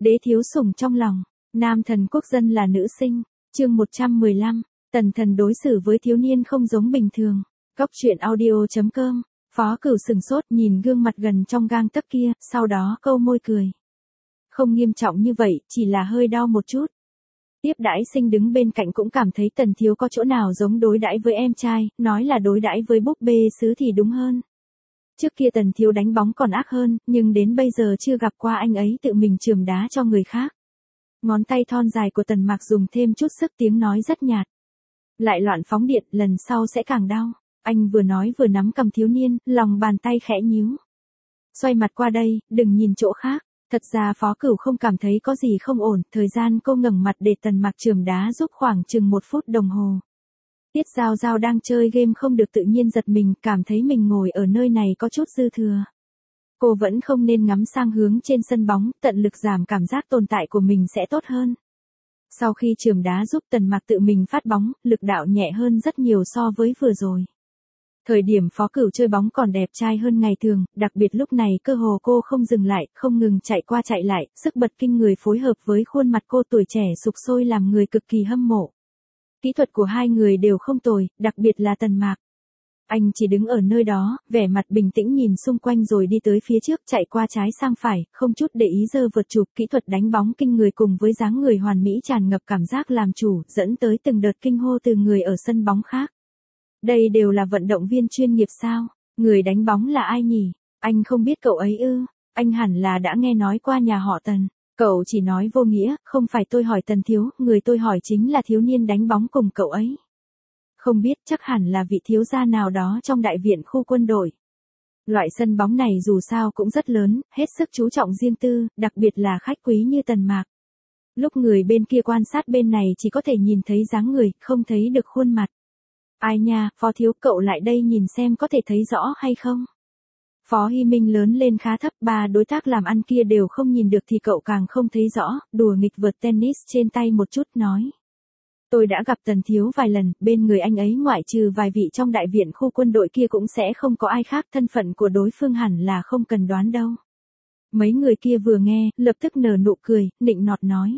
Đế thiếu sủng trong lòng, nam thần quốc dân là nữ sinh, chương 115, tần thần đối xử với thiếu niên không giống bình thường. Cóc truyện audio.com, Phó Cửu sừng sốt nhìn gương mặt gần trong gang tấc kia, sau đó câu môi cười. Không nghiêm trọng như vậy, chỉ là hơi đau một chút. Tiếp đãi sinh đứng bên cạnh cũng cảm thấy tần thiếu có chỗ nào giống đối đãi với em trai, nói là đối đãi với búp bê sứ thì đúng hơn. Trước kia tần thiếu đánh bóng còn ác hơn, nhưng đến bây giờ chưa gặp qua anh ấy tự mình chườm đá cho người khác. Ngón tay thon dài của tần mạc dùng thêm chút sức, tiếng nói rất nhạt. Lại loạn phóng điện, lần sau sẽ càng đau. Anh vừa nói vừa nắm cầm thiếu niên, lòng bàn tay khẽ nhíu. Xoay mặt qua đây, đừng nhìn chỗ khác. Thật ra Phó Cửu không cảm thấy có gì không ổn, thời gian cô ngẩng mặt để tần mạc chườm đá giúp khoảng chừng 1 phút đồng hồ. Tiết Giao Giao đang chơi game không được tự nhiên giật mình, cảm thấy mình ngồi ở nơi này có chút dư thừa. Cô vẫn không nên ngắm sang hướng trên sân bóng, tận lực giảm cảm giác tồn tại của mình sẽ tốt hơn. Sau khi chườm đá giúp tần mạc tự mình phát bóng, lực đạo nhẹ hơn rất nhiều so với vừa rồi. Thời điểm Phó Cửu chơi bóng còn đẹp trai hơn ngày thường, đặc biệt lúc này cơ hồ cô không dừng lại, không ngừng chạy qua chạy lại, sức bật kinh người phối hợp với khuôn mặt cô tuổi trẻ sục sôi làm người cực kỳ hâm mộ. Kỹ thuật của hai người đều không tồi, đặc biệt là tần mạc. Anh chỉ đứng ở nơi đó, vẻ mặt bình tĩnh nhìn xung quanh rồi đi tới phía trước, chạy qua trái sang phải, không chút để ý giơ vợt chụp. Kỹ thuật đánh bóng kinh người cùng với dáng người hoàn mỹ tràn ngập cảm giác làm chủ, dẫn tới từng đợt kinh hô từ người ở sân bóng khác. Đây đều là vận động viên chuyên nghiệp sao? Người đánh bóng là ai nhỉ? Anh không biết cậu ấy ư? Anh hẳn là đã nghe nói qua nhà họ Tần. Cậu chỉ nói vô nghĩa, không phải tôi hỏi Tần thiếu, người tôi hỏi chính là thiếu niên đánh bóng cùng cậu ấy. Không biết, chắc hẳn là vị thiếu gia nào đó trong đại viện khu quân đội. Loại sân bóng này dù sao cũng rất lớn, hết sức chú trọng riêng tư, đặc biệt là khách quý như Tần Mạc. Lúc người bên kia quan sát bên này chỉ có thể nhìn thấy dáng người, không thấy được khuôn mặt. Ai nha, Phó thiếu, cậu lại đây nhìn xem có thể thấy rõ hay không? Phó Hy Minh lớn lên khá thấp, ba đối tác làm ăn kia đều không nhìn được thì cậu càng không thấy rõ, đùa nghịch vợt tennis trên tay một chút nói. Tôi đã gặp Tần thiếu vài lần, bên người anh ấy ngoại trừ vài vị trong đại viện khu quân đội kia cũng sẽ không có ai khác, thân phận của đối phương hẳn là không cần đoán đâu. Mấy người kia vừa nghe, lập tức nở nụ cười, nịnh nọt nói.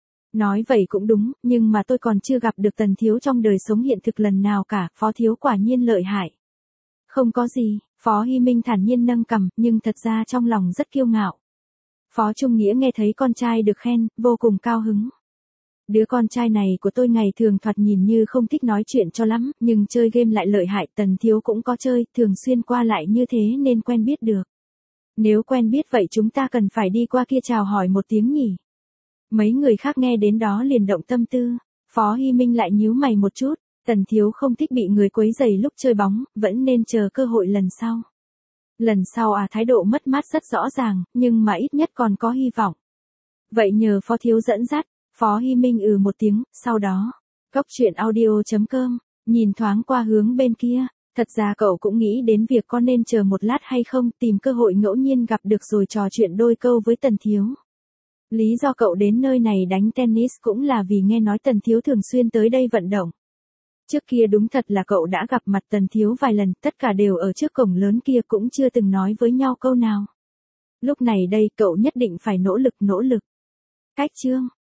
Nói vậy cũng đúng, nhưng mà tôi còn chưa gặp được Tần thiếu trong đời sống hiện thực lần nào cả, Phó thiếu quả nhiên lợi hại. Không có gì, Phó Hy Minh thản nhiên nâng cằm, nhưng thật ra trong lòng rất kiêu ngạo. Phó Trung Nghĩa nghe thấy con trai được khen, vô cùng cao hứng. Đứa con trai này của tôi ngày thường thoạt nhìn như không thích nói chuyện cho lắm, nhưng chơi game lại lợi hại, Tần thiếu cũng có chơi, thường xuyên qua lại như thế nên quen biết được. Nếu quen biết vậy chúng ta cần phải đi qua kia chào hỏi một tiếng nhỉ. Mấy người khác nghe đến đó liền động tâm tư, Phó Hy Minh lại nhíu mày một chút, Tần thiếu không thích bị người quấy rầy lúc chơi bóng, vẫn nên chờ cơ hội lần sau. Lần sau thái độ mất mát rất rõ ràng, nhưng mà ít nhất còn có hy vọng. Vậy nhờ Phó thiếu dẫn dắt. Phó Hy Minh một tiếng, sau đó, Cóc truyện audio.com, nhìn thoáng qua hướng bên kia, thật ra cậu cũng nghĩ đến việc có nên chờ một lát hay không, tìm cơ hội ngẫu nhiên gặp được rồi trò chuyện đôi câu với Tần thiếu. Lý do cậu đến nơi này đánh tennis cũng là vì nghe nói Tần thiếu thường xuyên tới đây vận động. Trước kia đúng thật là cậu đã gặp mặt Tần thiếu vài lần, tất cả đều ở trước cổng lớn kia cũng chưa từng nói với nhau câu nào. Lúc này đây cậu nhất định phải nỗ lực. Cách chương